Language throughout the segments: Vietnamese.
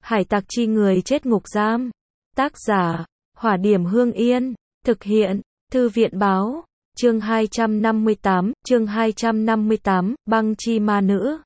Hải tặc chi người chết ngục giam. Tác giả, Hỏa Điểm Hương Yên. Thực hiện, Thư viện báo. Chương 258, Băng chi ma nữ.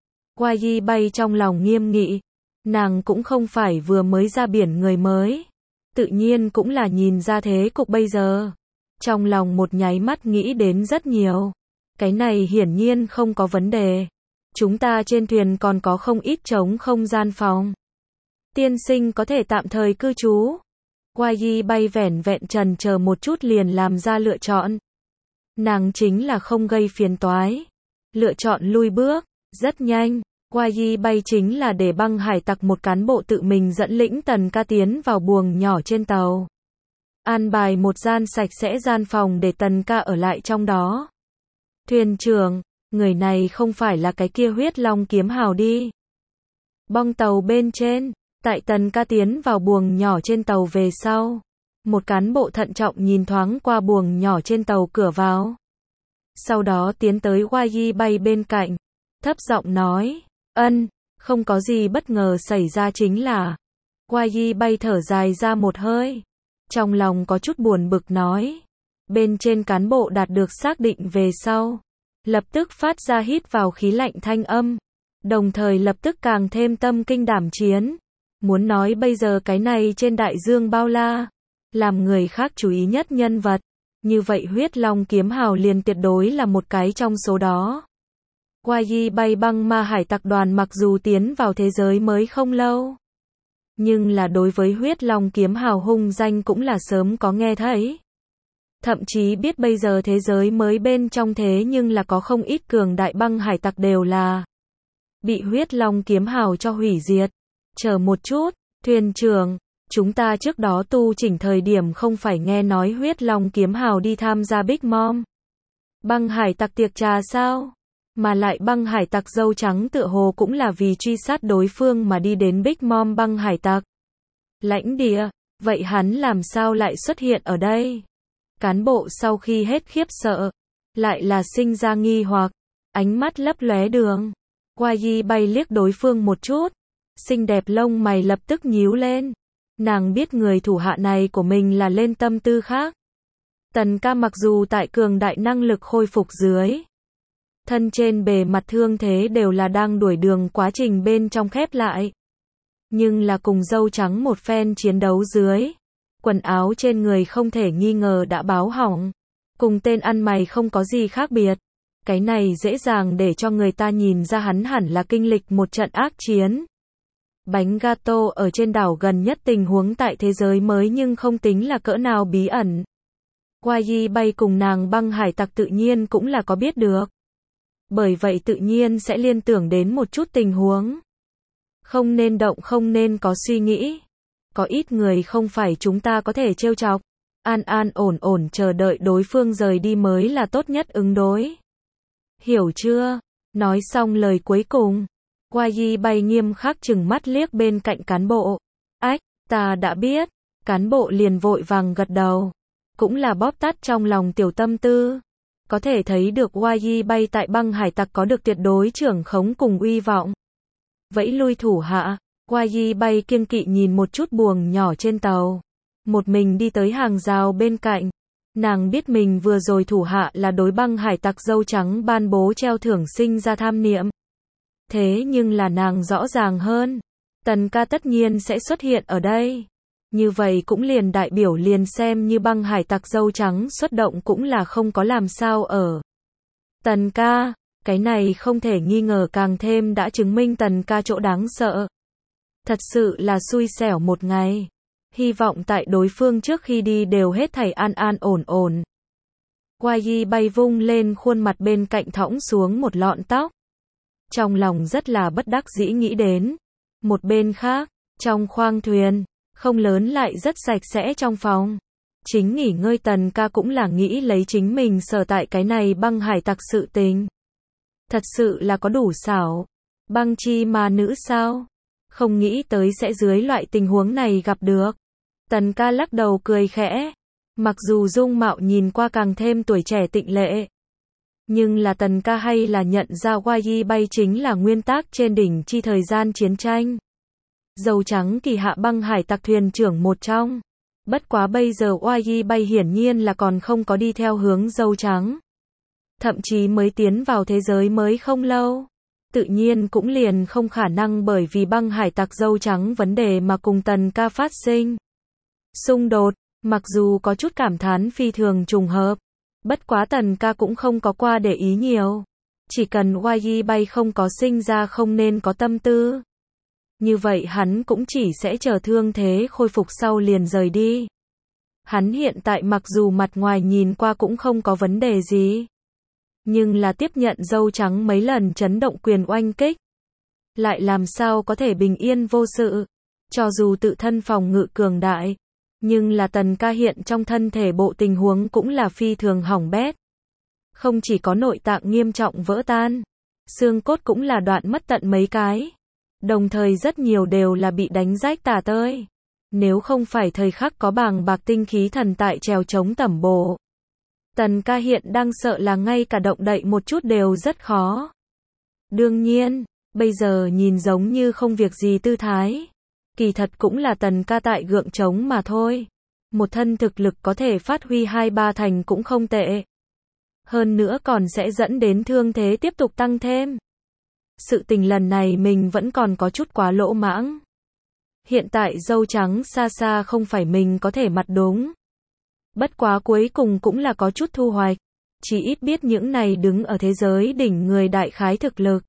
Wai bay trong lòng nghiêm nghị. Nàng cũng không phải vừa mới ra biển người mới. Tự nhiên cũng là nhìn ra thế cục bây giờ. Trong lòng một nháy mắt nghĩ đến rất nhiều. Cái này hiển nhiên không có vấn đề. Chúng ta trên thuyền còn có không ít trống không gian phòng. Tiên sinh có thể tạm thời cư trú. Wai bay vẻn vẹn chần chờ một chút liền làm ra lựa chọn. Nàng chính là không gây phiền toái. Lựa chọn lui bước, rất nhanh. Wai bay chính là để băng hải tặc một cán bộ tự mình dẫn lĩnh Tần Ca tiến vào buồng nhỏ trên tàu. An bài một gian sạch sẽ gian phòng để Tần Ca ở lại trong đó. Thuyền trưởng, người này không phải là cái kia Huyết Long Kiếm Hào đi. Bong tàu bên trên, tại Tần Ca tiến vào buồng nhỏ trên tàu về sau. Một cán bộ thận trọng nhìn thoáng qua buồng nhỏ trên tàu cửa vào. Sau đó tiến tới Wai bay bên cạnh. Thấp giọng nói, không có gì bất ngờ xảy ra chính là. Wai bay thở dài ra một hơi. Trong lòng có chút buồn bực nói. Bên trên cán bộ đạt được xác định về sau. Lập tức phát ra hít vào khí lạnh thanh âm. Đồng thời lập tức càng thêm tâm kinh đảm chiến. Muốn nói bây giờ cái này trên đại dương bao la. Làm người khác chú ý nhất nhân vật. Như vậy Huyết Long Kiếm Hào liền tuyệt đối là một cái trong số đó. Wai bay băng ma hải tặc đoàn mặc dù tiến vào thế giới mới không lâu. Nhưng là đối với Huyết Long Kiếm Hào hung danh cũng là sớm có nghe thấy. Thậm chí biết bây giờ thế giới mới bên trong thế nhưng là có không ít cường đại băng hải tặc đều là bị Huyết Long Kiếm Hào cho hủy diệt. Chờ một chút, thuyền trưởng, chúng ta trước đó tu chỉnh thời điểm không phải nghe nói Huyết Long Kiếm Hào đi tham gia Big Mom băng hải tặc tiệc trà sao? Mà lại băng hải tặc dâu trắng tựa hồ cũng là vì truy sát đối phương mà đi đến Big Mom băng hải tặc lãnh địa, vậy hắn làm sao lại xuất hiện ở đây? Cán bộ sau khi hết khiếp sợ, lại là sinh ra nghi hoặc, ánh mắt lấp lóe đường. Wai bay liếc đối phương một chút, xinh đẹp lông mày lập tức nhíu lên. Nàng biết người thủ hạ này của mình là lên tâm tư khác. Tần Ca mặc dù tại cường đại năng lực khôi phục dưới, thân trên bề mặt thương thế đều là đang đuổi đường quá trình bên trong khép lại. Nhưng là cùng dâu trắng một phen chiến đấu dưới. Quần áo trên người không thể nghi ngờ đã báo hỏng. Cùng tên ăn mày không có gì khác biệt. Cái này dễ dàng để cho người ta nhìn ra hắn hẳn là kinh lịch một trận ác chiến. Bánh gato ở trên đảo gần nhất tình huống tại thế giới mới nhưng không tính là cỡ nào bí ẩn. Wai bay cùng nàng băng hải tặc tự nhiên cũng là có biết được. Bởi vậy tự nhiên sẽ liên tưởng đến một chút tình huống. Không nên động, không nên có suy nghĩ. Có ít người không phải chúng ta có thể trêu chọc. An an ổn ổn chờ đợi đối phương rời đi mới là tốt nhất ứng đối. Hiểu chưa? Nói xong lời cuối cùng. Wai bay nghiêm khắc trừng mắt liếc bên cạnh cán bộ. Ách, ta đã biết. Cán bộ liền vội vàng gật đầu. Cũng là bóp tắt trong lòng tiểu tâm tư. Có thể thấy được Wai bay tại băng hải tặc có được tuyệt đối trưởng khống cùng uy vọng. Vẫy lui thủ hạ. Wai bay kiêng kỵ nhìn một chút buồng nhỏ trên tàu. Một mình đi tới hàng rào bên cạnh. Nàng biết mình vừa rồi thủ hạ là đối băng hải tặc dâu trắng ban bố treo thưởng sinh ra tham niệm. Thế nhưng là nàng rõ ràng hơn. Tần Ca tất nhiên sẽ xuất hiện ở đây. Như vậy cũng liền đại biểu liền xem như băng hải tặc dâu trắng xuất động cũng là không có làm sao ở. Tần Ca, cái này không thể nghi ngờ càng thêm đã chứng minh Tần Ca chỗ đáng sợ. Thật sự là xui xẻo một ngày. Hy vọng tại đối phương trước khi đi đều hết thảy an an ổn ổn. Wai bay vung lên khuôn mặt bên cạnh thõng xuống một lọn tóc. Trong lòng rất là bất đắc dĩ nghĩ đến. Một bên khác, trong khoang thuyền, không lớn lại rất sạch sẽ trong phòng. Chính nghỉ ngơi Tần Ca cũng là nghĩ lấy chính mình sở tại cái này băng hải tặc sự tình. Thật sự là có đủ xảo. Băng chi ma nữ sao? Không nghĩ tới sẽ dưới loại tình huống này gặp được. Tần Ca lắc đầu cười khẽ. Mặc dù dung mạo nhìn qua càng thêm tuổi trẻ tịnh lệ. Nhưng là Tần Ca hay là nhận ra Wai bay chính là nguyên tác trên đỉnh chi thời gian chiến tranh. Dâu trắng kỳ hạ băng hải tặc thuyền trưởng một trong. Bất quá bây giờ Oai Bay hiển nhiên là còn không có đi theo hướng dâu trắng. Thậm chí mới tiến vào thế giới mới không lâu. Tự nhiên cũng liền không khả năng bởi vì băng hải tặc dâu trắng vấn đề mà cùng Tần Ca phát sinh xung đột, mặc dù có chút cảm thán phi thường trùng hợp. Bất quá Tần Ca cũng không có qua để ý nhiều. Chỉ cần Oai Bay không có sinh ra không nên có tâm tư. Như vậy hắn cũng chỉ sẽ chờ thương thế khôi phục sau liền rời đi. Hắn hiện tại mặc dù mặt ngoài nhìn qua cũng không có vấn đề gì. Nhưng là tiếp nhận dâu trắng mấy lần chấn động quyền oanh kích. Lại làm sao có thể bình yên vô sự. Cho dù tự thân phòng ngự cường đại. Nhưng là Tần Ca hiện trong thân thể bộ tình huống cũng là phi thường hỏng bét. Không chỉ có nội tạng nghiêm trọng vỡ tan. Xương cốt cũng là đoạn mất tận mấy cái. Đồng thời rất nhiều đều là bị đánh rách tả tơi. Nếu không phải thời khắc có bàng bạc tinh khí thần tại trèo chống tẩm bổ. Tần Ca hiện đang sợ là ngay cả động đậy một chút đều rất khó. Đương nhiên, bây giờ nhìn giống như không việc gì tư thái. Kỳ thật cũng là Tần Ca tại gượng chống mà thôi. Một thân thực lực có thể phát huy 2-3 thành cũng không tệ. Hơn nữa còn sẽ dẫn đến thương thế tiếp tục tăng thêm. Sự tình lần này mình vẫn còn có chút quá lỗ mãng. Hiện tại dâu trắng xa xa không phải mình có thể mặt đúng. Bất quá cuối cùng cũng là có chút thu hoạch. Chỉ ít biết những này đứng ở thế giới đỉnh người đại khái thực lực.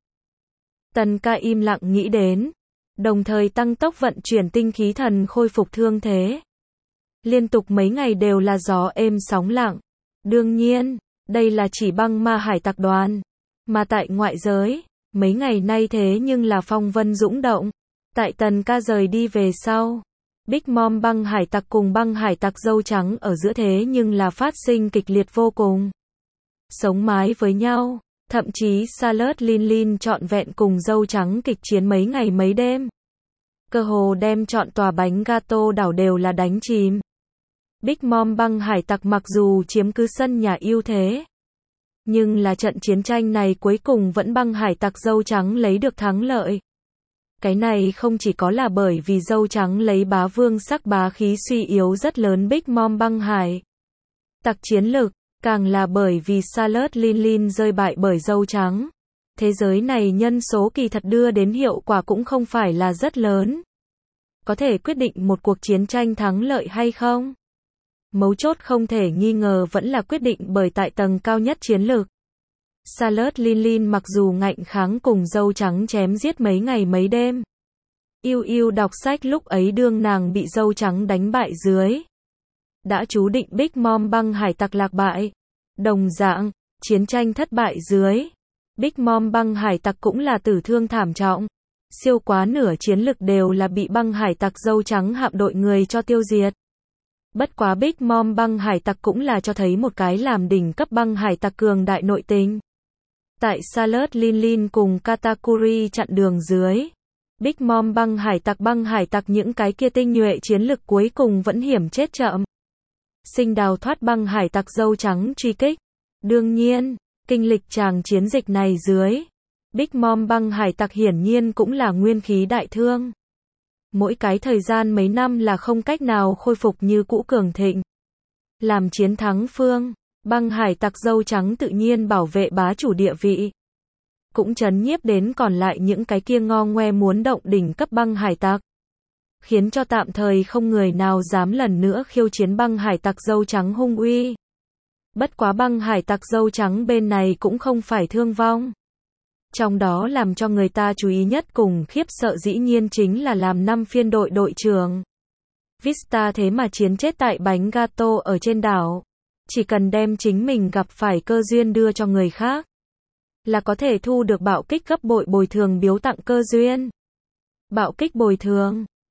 Tần Ca im lặng nghĩ đến. Đồng thời tăng tốc vận chuyển tinh khí thần khôi phục thương thế. Liên tục mấy ngày đều là gió êm sóng lặng. Đương nhiên, đây là chỉ băng ma hải tặc đoàn. Mà tại ngoại giới, mấy ngày nay thế nhưng là phong vân dũng động. Tại Tần Ca rời đi về sau. Big Mom băng hải tặc cùng băng hải tặc dâu trắng ở giữa thế nhưng là phát sinh kịch liệt vô cùng. Sống mái với nhau. Thậm chí Salad Lin trọn vẹn cùng dâu trắng kịch chiến mấy ngày mấy đêm. Cơ hồ đem trọn tòa bánh gato đảo đều là đánh chìm. Big Mom băng hải tặc mặc dù chiếm cứ sân nhà ưu thế. Nhưng là trận chiến tranh này cuối cùng vẫn băng hải tặc dâu trắng lấy được thắng lợi. Cái này không chỉ có là bởi vì dâu trắng lấy bá vương sắc bá khí suy yếu rất lớn Big Mom băng hải tặc chiến lực. Càng là bởi vì Salad Lin rơi bại bởi dâu trắng. Thế giới này nhân số kỳ thật đưa đến hiệu quả cũng không phải là rất lớn. Có thể quyết định một cuộc chiến tranh thắng lợi hay không? Mấu chốt không thể nghi ngờ vẫn là quyết định bởi tại tầng cao nhất chiến lược. Salad Lin mặc dù ngạnh kháng cùng dâu trắng chém giết mấy ngày mấy đêm. Yêu đọc sách lúc ấy đương nàng bị dâu trắng đánh bại dưới. Đã chú định Big Mom băng hải tặc lạc bại. Đồng dạng, chiến tranh thất bại dưới. Big Mom băng hải tặc cũng là tử thương thảm trọng. Siêu quá nửa chiến lực đều là bị băng hải tặc dâu trắng hạm đội người cho tiêu diệt. Bất quá Big Mom băng hải tặc cũng là cho thấy một cái làm đỉnh cấp băng hải tặc cường đại nội tình. Tại Salad Lin cùng Katakuri chặn đường dưới. Big Mom băng hải tặc những cái kia tinh nhuệ chiến lực cuối cùng vẫn hiểm chết chậm. Sinh đào thoát băng hải tặc dâu trắng truy kích. Đương nhiên, kinh lịch tràng chiến dịch này dưới. Big Mom băng hải tặc hiển nhiên cũng là nguyên khí đại thương. Mỗi cái thời gian mấy năm là không cách nào khôi phục như cũ cường thịnh. Làm chiến thắng phương, băng hải tặc dâu trắng tự nhiên bảo vệ bá chủ địa vị. Cũng trấn nhiếp đến còn lại những cái kia ngo ngoe muốn động đỉnh cấp băng hải tặc. Khiến cho tạm thời không người nào dám lần nữa khiêu chiến băng hải tặc dâu trắng hung uy. Bất quá băng hải tặc dâu trắng bên này cũng không phải thương vong. Trong đó làm cho người ta chú ý nhất cùng khiếp sợ dĩ nhiên chính là làm 5 phiên đội trưởng. Vista thế mà chiến chết tại bánh gato ở trên đảo. Chỉ cần đem chính mình gặp phải cơ duyên đưa cho người khác. Là có thể thu được bạo kích gấp bội bồi thường biếu tặng cơ duyên. Bạo kích bồi thường.